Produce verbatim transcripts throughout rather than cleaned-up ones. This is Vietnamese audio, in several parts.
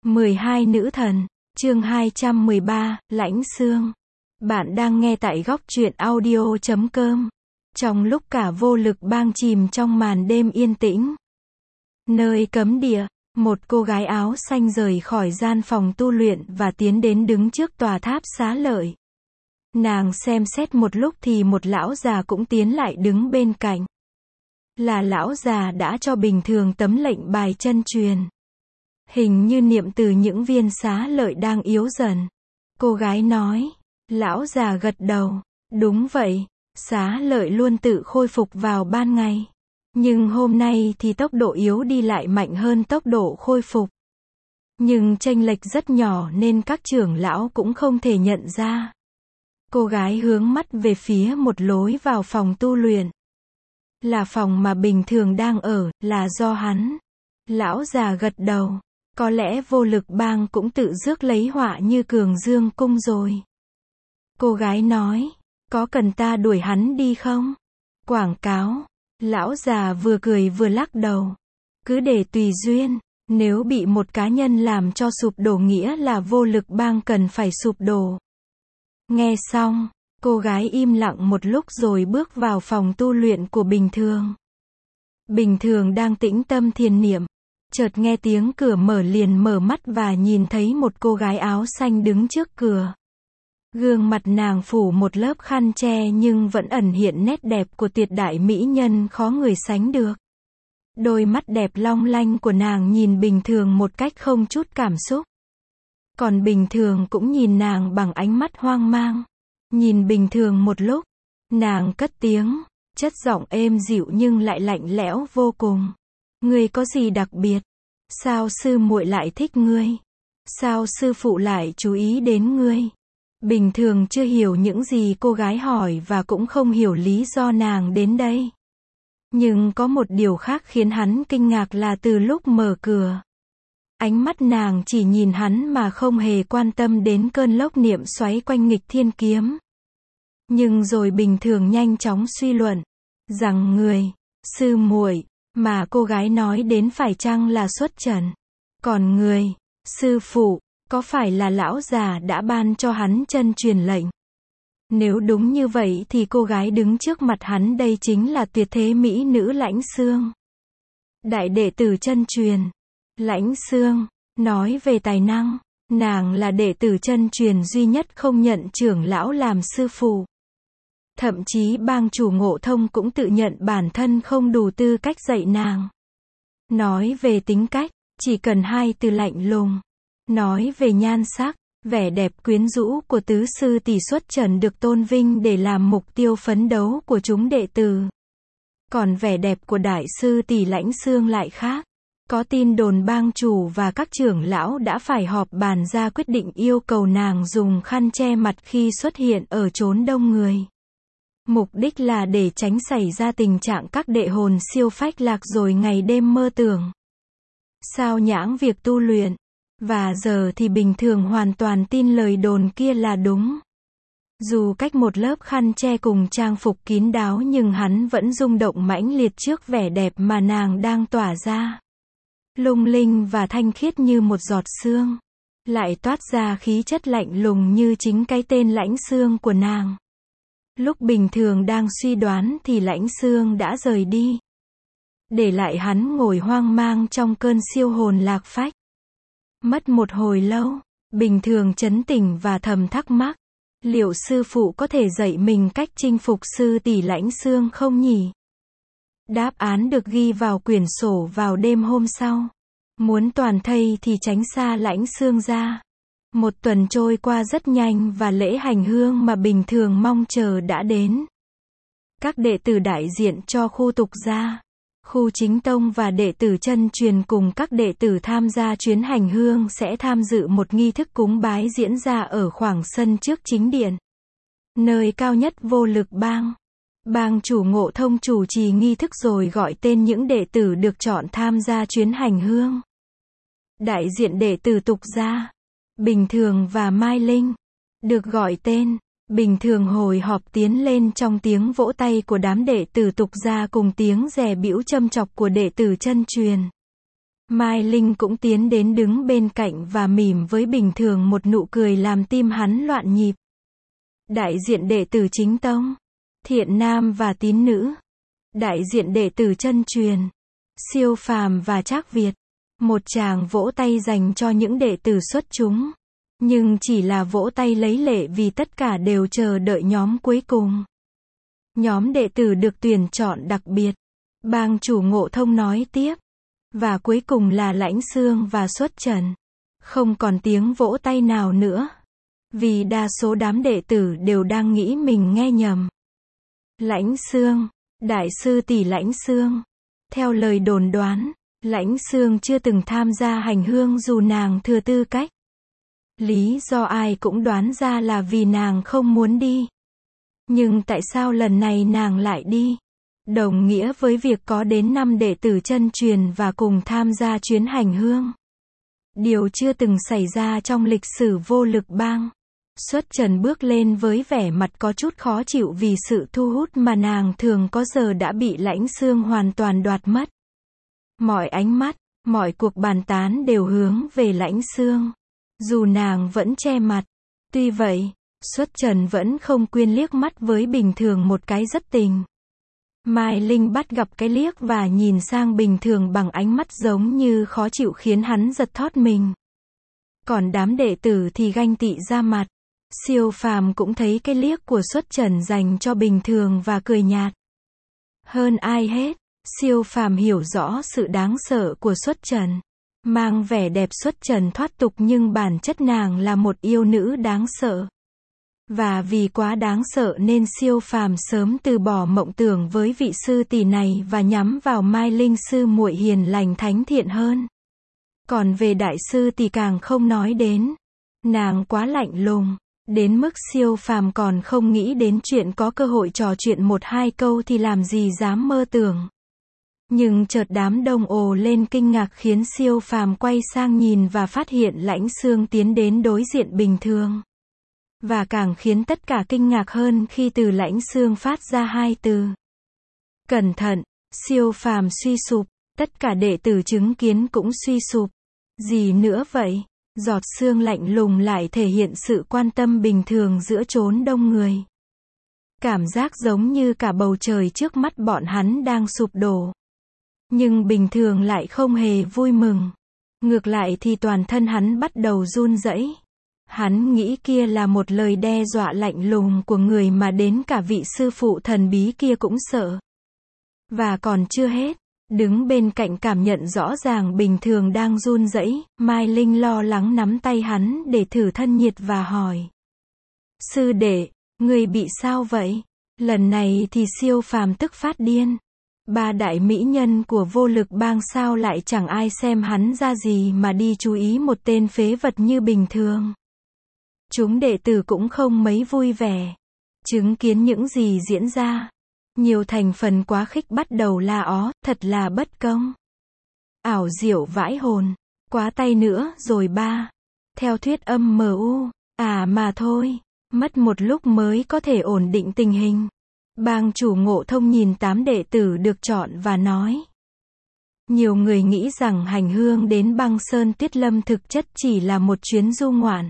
mười hai Nữ thần, chương hai trăm mười ba, Lãnh Xương. Bạn đang nghe tại góc truyện audio chấm com. Trong lúc cả vô lực bang chìm trong màn đêm yên tĩnh, nơi cấm địa, một cô gái áo xanh rời khỏi gian phòng tu luyện và tiến đến đứng trước tòa tháp xá lợi. Nàng xem xét một lúc thì một lão già cũng tiến lại đứng bên cạnh. Là lão già đã cho Bình Thường tấm lệnh bài chân truyền. Hình như niệm từ những viên xá lợi đang yếu dần. Cô gái nói. Lão già gật đầu. Đúng vậy, xá lợi luôn tự khôi phục vào ban ngày. Nhưng hôm nay thì tốc độ yếu đi lại mạnh hơn tốc độ khôi phục. Nhưng chênh lệch rất nhỏ nên các trưởng lão cũng không thể nhận ra. Cô gái hướng mắt về phía một lối vào phòng tu luyện. Là phòng mà Bình Thường đang ở, là do hắn. Lão già gật đầu. Có lẽ vô lực bang cũng tự rước lấy họa như Cường Dương cung rồi. Cô gái nói, có cần ta đuổi hắn đi không? Quảng cáo. Lão già vừa cười vừa lắc đầu. Cứ để tùy duyên. Nếu bị một cá nhân làm cho sụp đổ nghĩa là vô lực bang cần phải sụp đổ. Nghe xong, cô gái im lặng một lúc rồi bước vào phòng tu luyện của Bình Thường. Bình Thường đang tĩnh tâm thiền niệm. Chợt nghe tiếng cửa mở liền mở mắt và nhìn thấy một cô gái áo xanh đứng trước cửa. Gương mặt nàng phủ một lớp khăn che nhưng vẫn ẩn hiện nét đẹp của tuyệt đại mỹ nhân khó người sánh được. Đôi mắt đẹp long lanh của nàng nhìn Bình Thường một cách không chút cảm xúc. Còn Bình Thường cũng nhìn nàng bằng ánh mắt hoang mang. Nhìn Bình Thường một lúc, nàng cất tiếng, chất giọng êm dịu nhưng lại lạnh lẽo vô cùng. Ngươi có gì đặc biệt? Sao sư muội lại thích ngươi? Sao sư phụ lại chú ý đến ngươi? Bình Thường chưa hiểu những gì cô gái hỏi và cũng không hiểu lý do nàng đến đây. Nhưng có một điều khác khiến hắn kinh ngạc là từ lúc mở cửa, ánh mắt nàng chỉ nhìn hắn mà không hề quan tâm đến cơn lốc niệm xoáy quanh nghịch thiên kiếm. Nhưng rồi Bình Thường nhanh chóng suy luận rằng người, sư muội mà cô gái nói đến phải chăng là xuất trần. Còn người, sư phụ, có phải là lão già đã ban cho hắn chân truyền lệnh? Nếu đúng như vậy thì cô gái đứng trước mặt hắn đây chính là tuyệt thế mỹ nữ Lãnh Xương. Đại đệ tử chân truyền. Lãnh Xương, nói về tài năng, nàng là đệ tử chân truyền duy nhất không nhận trưởng lão làm sư phụ. Thậm chí bang chủ Ngộ Thông cũng tự nhận bản thân không đủ tư cách dạy nàng. Nói về tính cách, chỉ cần hai từ lạnh lùng. Nói về nhan sắc, vẻ đẹp quyến rũ của tứ sư tỷ xuất trần được tôn vinh để làm mục tiêu phấn đấu của chúng đệ tử. Còn vẻ đẹp của đại sư tỷ Lãnh Xương lại khác. Có tin đồn bang chủ và các trưởng lão đã phải họp bàn ra quyết định yêu cầu nàng dùng khăn che mặt khi xuất hiện ở chốn đông người. Mục đích là để tránh xảy ra tình trạng các đệ hồn siêu phách lạc rồi ngày đêm mơ tưởng sao nhãng việc tu luyện. Và giờ thì Bình Thường hoàn toàn tin lời đồn kia là đúng. Dù cách một lớp khăn che cùng trang phục kín đáo nhưng hắn vẫn rung động mãnh liệt trước vẻ đẹp mà nàng đang tỏa ra. Lung linh và thanh khiết như một giọt sương. Lại toát ra khí chất lạnh lùng như chính cái tên Lãnh Xương của nàng. Lúc Bình Thường đang suy đoán thì Lãnh Xương đã rời đi. Để lại hắn ngồi hoang mang trong cơn siêu hồn lạc phách. Mất một hồi lâu, Bình Thường chấn tỉnh và thầm thắc mắc. Liệu sư phụ có thể dạy mình cách chinh phục sư tỷ Lãnh Xương không nhỉ? Đáp án được ghi vào quyển sổ vào đêm hôm sau. Muốn toàn thây thì tránh xa Lãnh Xương ra. Một tuần trôi qua rất nhanh và lễ hành hương mà Bình Thường mong chờ đã đến. Các đệ tử đại diện cho khu tục gia, khu chính tông và đệ tử chân truyền cùng các đệ tử tham gia chuyến hành hương sẽ tham dự một nghi thức cúng bái diễn ra ở khoảng sân trước chính điện. Nơi cao nhất vô lực bang. Bang chủ Ngộ Thông chủ trì nghi thức rồi gọi tên những đệ tử được chọn tham gia chuyến hành hương. Đại diện đệ tử tục gia, Bình Thường và Mai Linh, được gọi tên. Bình Thường hồi họp tiến lên trong tiếng vỗ tay của đám đệ tử tục gia cùng tiếng rè bĩu châm chọc của đệ tử chân truyền. Mai Linh cũng tiến đến đứng bên cạnh và mỉm với Bình Thường một nụ cười làm tim hắn loạn nhịp. Đại diện đệ tử chính tông, Thiện Nam và Tín Nữ. Đại diện đệ tử chân truyền, Siêu Phàm và Trác Việt. Một tràng vỗ tay dành cho những đệ tử xuất chúng. Nhưng chỉ là vỗ tay lấy lệ vì tất cả đều chờ đợi nhóm cuối cùng. Nhóm đệ tử được tuyển chọn đặc biệt. Bang chủ Ngộ Thông nói tiếp. Và cuối cùng là Lãnh Xương và Xuất Trần. Không còn tiếng vỗ tay nào nữa. Vì đa số đám đệ tử đều đang nghĩ mình nghe nhầm. Lãnh Xương, Đại sư tỷ Lãnh Xương. Theo lời đồn đoán, Lãnh Xương chưa từng tham gia hành hương dù nàng thừa tư cách. Lý do ai cũng đoán ra là vì nàng không muốn đi. Nhưng tại sao lần này nàng lại đi? Đồng nghĩa với việc có đến năm đệ tử chân truyền và cùng tham gia chuyến hành hương. Điều chưa từng xảy ra trong lịch sử Vô Lực Bang. Xuất Trần bước lên với vẻ mặt có chút khó chịu vì sự thu hút mà nàng thường có giờ đã bị Lãnh Xương hoàn toàn đoạt mất. Mọi ánh mắt, mọi cuộc bàn tán đều hướng về Lãnh Xương. Dù nàng vẫn che mặt. Tuy vậy, Xuất Trần vẫn không quên liếc mắt với Bình Thường một cái rất tình. Mai Linh bắt gặp cái liếc và nhìn sang Bình Thường bằng ánh mắt giống như khó chịu khiến hắn giật thót mình. Còn đám đệ tử thì ganh tị ra mặt. Siêu Phàm cũng thấy cái liếc của Xuất Trần dành cho Bình Thường và cười nhạt. Hơn ai hết, Siêu Phàm hiểu rõ sự đáng sợ của Xuất Trần. Mang vẻ đẹp Xuất Trần thoát tục nhưng bản chất nàng là một yêu nữ đáng sợ. Và vì quá đáng sợ nên Siêu Phàm sớm từ bỏ mộng tưởng với vị sư tỷ này và nhắm vào Mai Linh sư muội hiền lành thánh thiện hơn. Còn về đại sư thì càng không nói đến. Nàng quá lạnh lùng, đến mức Siêu Phàm còn không nghĩ đến chuyện có cơ hội trò chuyện một hai câu thì làm gì dám mơ tưởng. Nhưng chợt đám đông ồ lên kinh ngạc khiến Siêu Phàm quay sang nhìn và phát hiện Lãnh Xương tiến đến đối diện Bình Thường. Và càng khiến tất cả kinh ngạc hơn khi từ Lãnh Xương phát ra hai từ. Cẩn thận, Siêu Phàm suy sụp, tất cả đệ tử chứng kiến cũng suy sụp. Gì nữa vậy? Giọt sương lạnh lùng lại thể hiện sự quan tâm bình thường giữa chốn đông người. Cảm giác giống như cả bầu trời trước mắt bọn hắn đang sụp đổ. Nhưng Bình Thường lại không hề vui mừng. Ngược lại thì toàn thân hắn bắt đầu run rẩy. Hắn nghĩ kia là một lời đe dọa lạnh lùng của người mà đến cả vị sư phụ thần bí kia cũng sợ. Và còn chưa hết, đứng bên cạnh cảm nhận rõ ràng Bình Thường đang run rẩy, Mai Linh lo lắng nắm tay hắn để thử thân nhiệt và hỏi. Sư đệ, người bị sao vậy? Lần này thì Siêu Phàm tức phát điên. Ba đại mỹ nhân của Vô Lực Bang sao lại chẳng ai xem hắn ra gì mà đi chú ý một tên phế vật như Bình Thường. Chúng đệ tử cũng không mấy vui vẻ. Chứng kiến những gì diễn ra. Nhiều thành phần quá khích bắt đầu la ó, thật là bất công. Ảo diệu vãi hồn. Quá tay nữa rồi ba. Theo thuyết âm mờ u. À mà thôi. Mất một lúc mới có thể ổn định tình hình. Bang chủ Ngộ Thông nhìn tám đệ tử được chọn và nói. Nhiều người nghĩ rằng hành hương đến Băng Sơn Tuyết Lâm thực chất chỉ là một chuyến du ngoạn.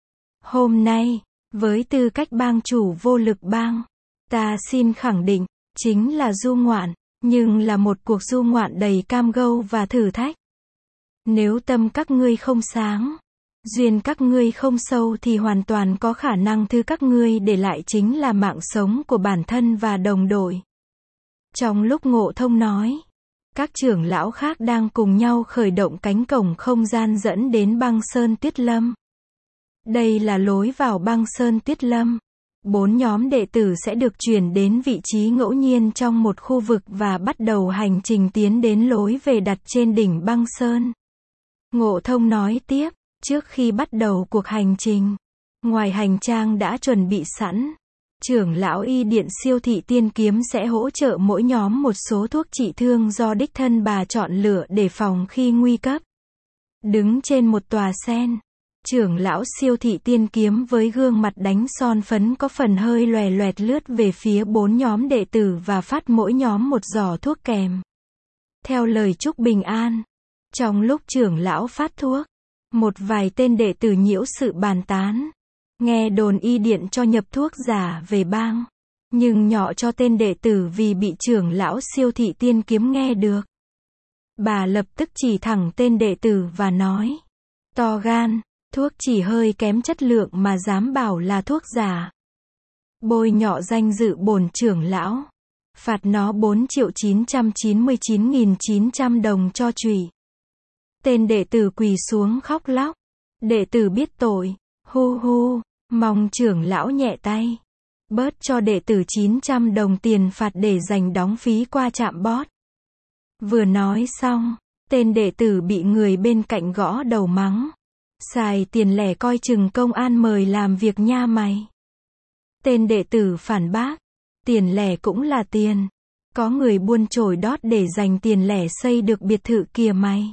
Hôm nay, với tư cách bang chủ Vô Lực Bang, ta xin khẳng định, chính là du ngoạn, nhưng là một cuộc du ngoạn đầy cam go và thử thách. Nếu tâm các ngươi không sáng, duyên các ngươi không sâu thì hoàn toàn có khả năng thứ các ngươi để lại chính là mạng sống của bản thân và đồng đội. Trong lúc Ngộ Thông nói, các trưởng lão khác đang cùng nhau khởi động cánh cổng không gian dẫn đến Băng Sơn Tuyết Lâm. Đây là lối vào Băng Sơn Tuyết Lâm. Bốn nhóm đệ tử sẽ được chuyển đến vị trí ngẫu nhiên trong một khu vực và bắt đầu hành trình tiến đến lối về đặt trên đỉnh Băng Sơn. Ngộ Thông nói tiếp, trước khi bắt đầu cuộc hành trình, ngoài hành trang đã chuẩn bị sẵn, trưởng lão y điện Siêu Thị Tiên Kiếm sẽ hỗ trợ mỗi nhóm một số thuốc trị thương do đích thân bà chọn lựa để phòng khi nguy cấp. Đứng trên một tòa sen, trưởng lão Siêu Thị Tiên Kiếm với gương mặt đánh son phấn có phần hơi loè loẹt lướt về phía bốn nhóm đệ tử và phát mỗi nhóm một giỏ thuốc kèm. Theo lời chúc bình an, Trong lúc trưởng lão phát thuốc, một vài tên đệ tử nhiễu sự bàn tán. Nghe đồn y điện cho nhập thuốc giả về bang. Nhưng nhọ cho tên đệ tử vì bị trưởng lão Siêu Thị Tiên Kiếm nghe được. Bà lập tức chỉ thẳng tên đệ tử và nói. To gan, thuốc chỉ hơi kém chất lượng mà dám bảo là thuốc giả. Bôi nhọ danh dự bổn trưởng lão. Phạt nó bốn triệu chín trăm chín mươi chín nghìn chín trăm đồng cho trụy. Tên đệ tử quỳ xuống khóc lóc. Đệ tử biết tội. Hu hu, mong trưởng lão nhẹ tay. Bớt cho đệ tử chín trăm đồng tiền phạt để dành đóng phí qua trạm bót. Vừa nói xong, tên đệ tử bị người bên cạnh gõ đầu mắng. Xài tiền lẻ coi chừng công an mời làm việc nha mày. Tên đệ tử phản bác. Tiền lẻ cũng là tiền. Có người buôn chổi đót để dành tiền lẻ xây được biệt thự kìa mày.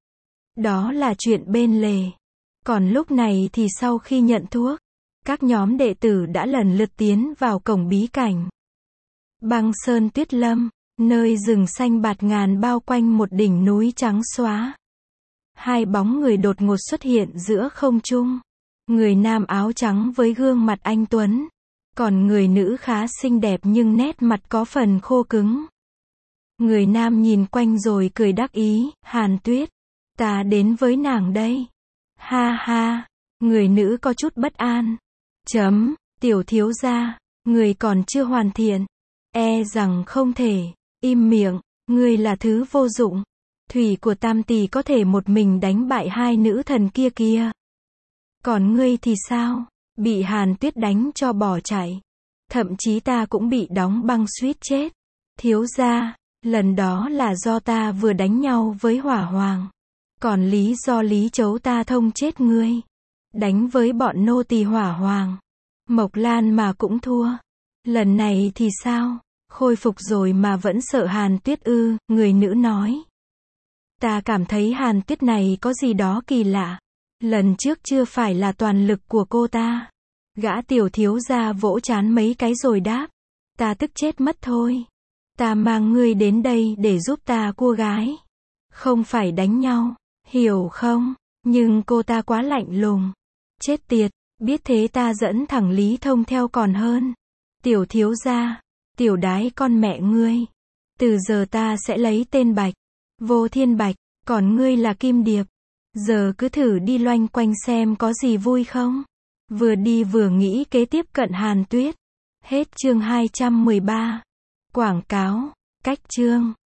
Đó là chuyện bên lề. Còn lúc này thì sau khi nhận thuốc, các nhóm đệ tử đã lần lượt tiến vào cổng bí cảnh. Băng sơn tuyết lâm, nơi rừng xanh bạt ngàn bao quanh một đỉnh núi trắng xóa. Hai bóng người đột ngột xuất hiện giữa không trung. Người nam áo trắng với gương mặt anh tuấn. Còn người nữ khá xinh đẹp nhưng nét mặt có phần khô cứng. Người nam nhìn quanh rồi cười đắc ý, Hàn Tuyết. Ta đến với nàng đây. Ha ha, người nữ có chút bất an. Chấm, tiểu thiếu gia, người còn chưa hoàn thiện. E rằng không thể, im miệng, ngươi là thứ vô dụng. Thủy của Tam Tỷ có thể một mình đánh bại hai nữ thần kia kia. Còn ngươi thì sao? Bị Hàn Tuyết đánh cho bỏ chạy. Thậm chí ta cũng bị đóng băng suýt chết. Thiếu gia, lần đó là do ta vừa đánh nhau với Hỏa Hoàng. Còn lý do Lý Chấu ta thông chết ngươi. Đánh với bọn nô tỳ Hỏa Hoàng. Mộc Lan mà cũng thua. Lần này thì sao? Khôi phục rồi mà vẫn sợ Hàn Tuyết ư, người nữ nói. Ta cảm thấy Hàn Tuyết này có gì đó kỳ lạ. Lần trước chưa phải là toàn lực của cô ta. Gã tiểu thiếu gia vỗ trán mấy cái rồi đáp. Ta tức chết mất thôi. Ta mang ngươi đến đây để giúp ta cua gái. Không phải đánh nhau, hiểu không? Nhưng cô ta quá lạnh lùng. Chết tiệt, biết thế ta dẫn thẳng Lý Thông theo còn hơn. Tiểu thiếu gia, tiểu đái con mẹ ngươi. Từ giờ ta sẽ lấy tên Bạch, Vô Thiên Bạch, còn ngươi là Kim Điệp. Giờ cứ thử đi loanh quanh xem có gì vui không? Vừa đi vừa nghĩ kế tiếp cận Hàn Tuyết. Hết chương hai trăm mười ba. Quảng cáo, cách chương.